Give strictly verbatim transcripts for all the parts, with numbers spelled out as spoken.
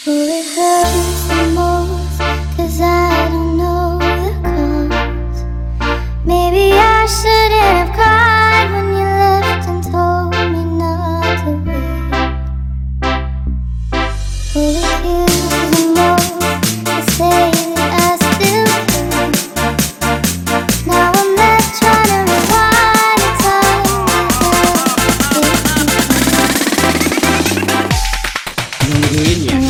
Will it hurt the most? 'Cause I don't know the cause. Maybe I shouldn't have cried when you left and told me not to wait. Will it kill the most to say that I still care? Now I'm left trying to rewind the time Nungguin ya.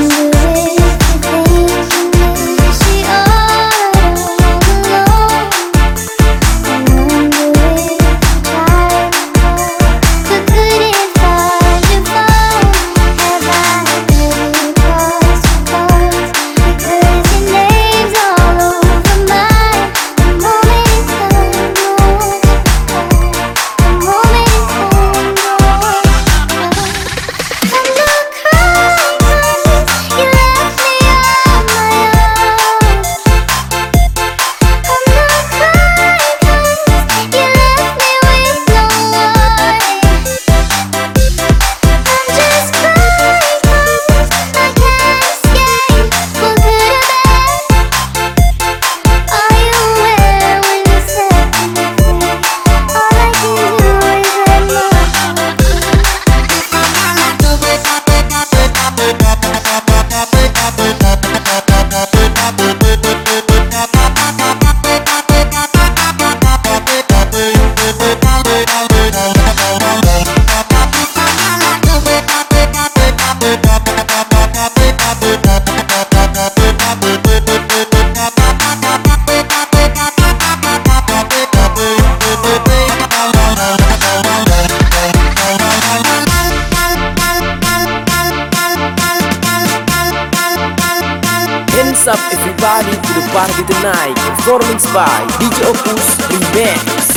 Hands up everybody to the party tonight. Performance by D J Opus Remix.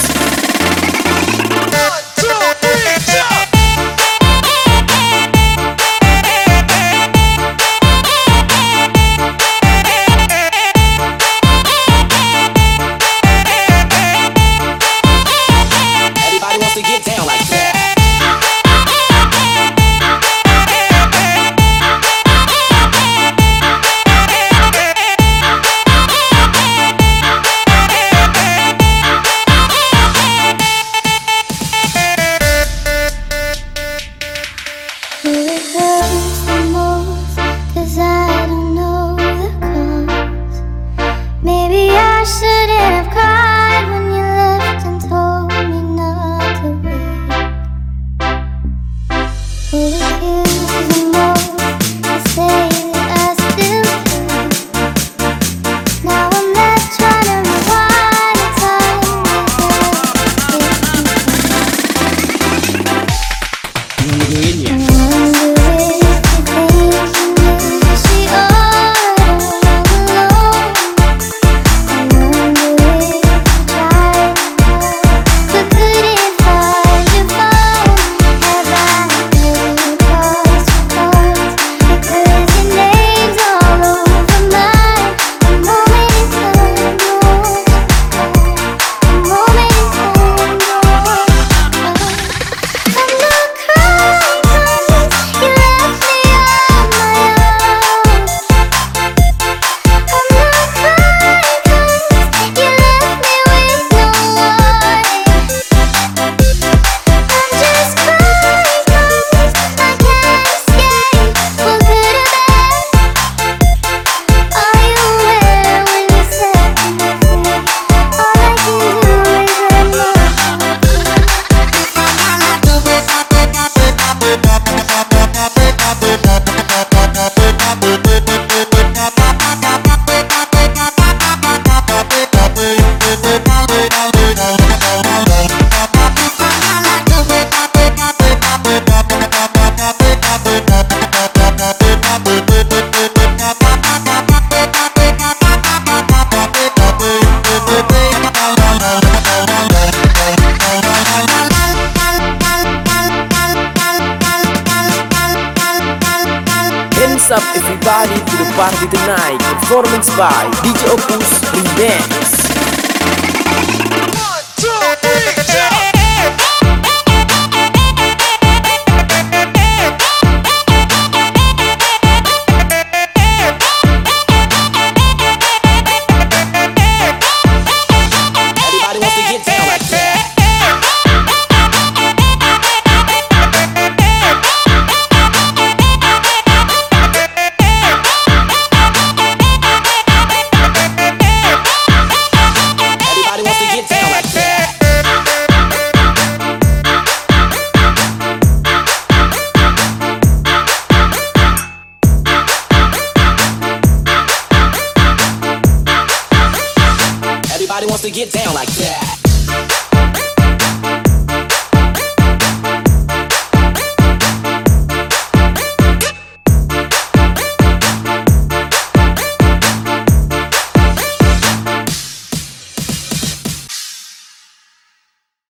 Everybody wants to get down like that. Will it hurt the most? 'Cause I don't know the cause. Maybe I shouldn't have cried when you left and told me not to wait. Will it kill the most to say that I still care? Now I'm left trying to rewind the time Nungguin ya. Hands up everybody to the party tonight. Performance by D J Opus Remix. to get down like that.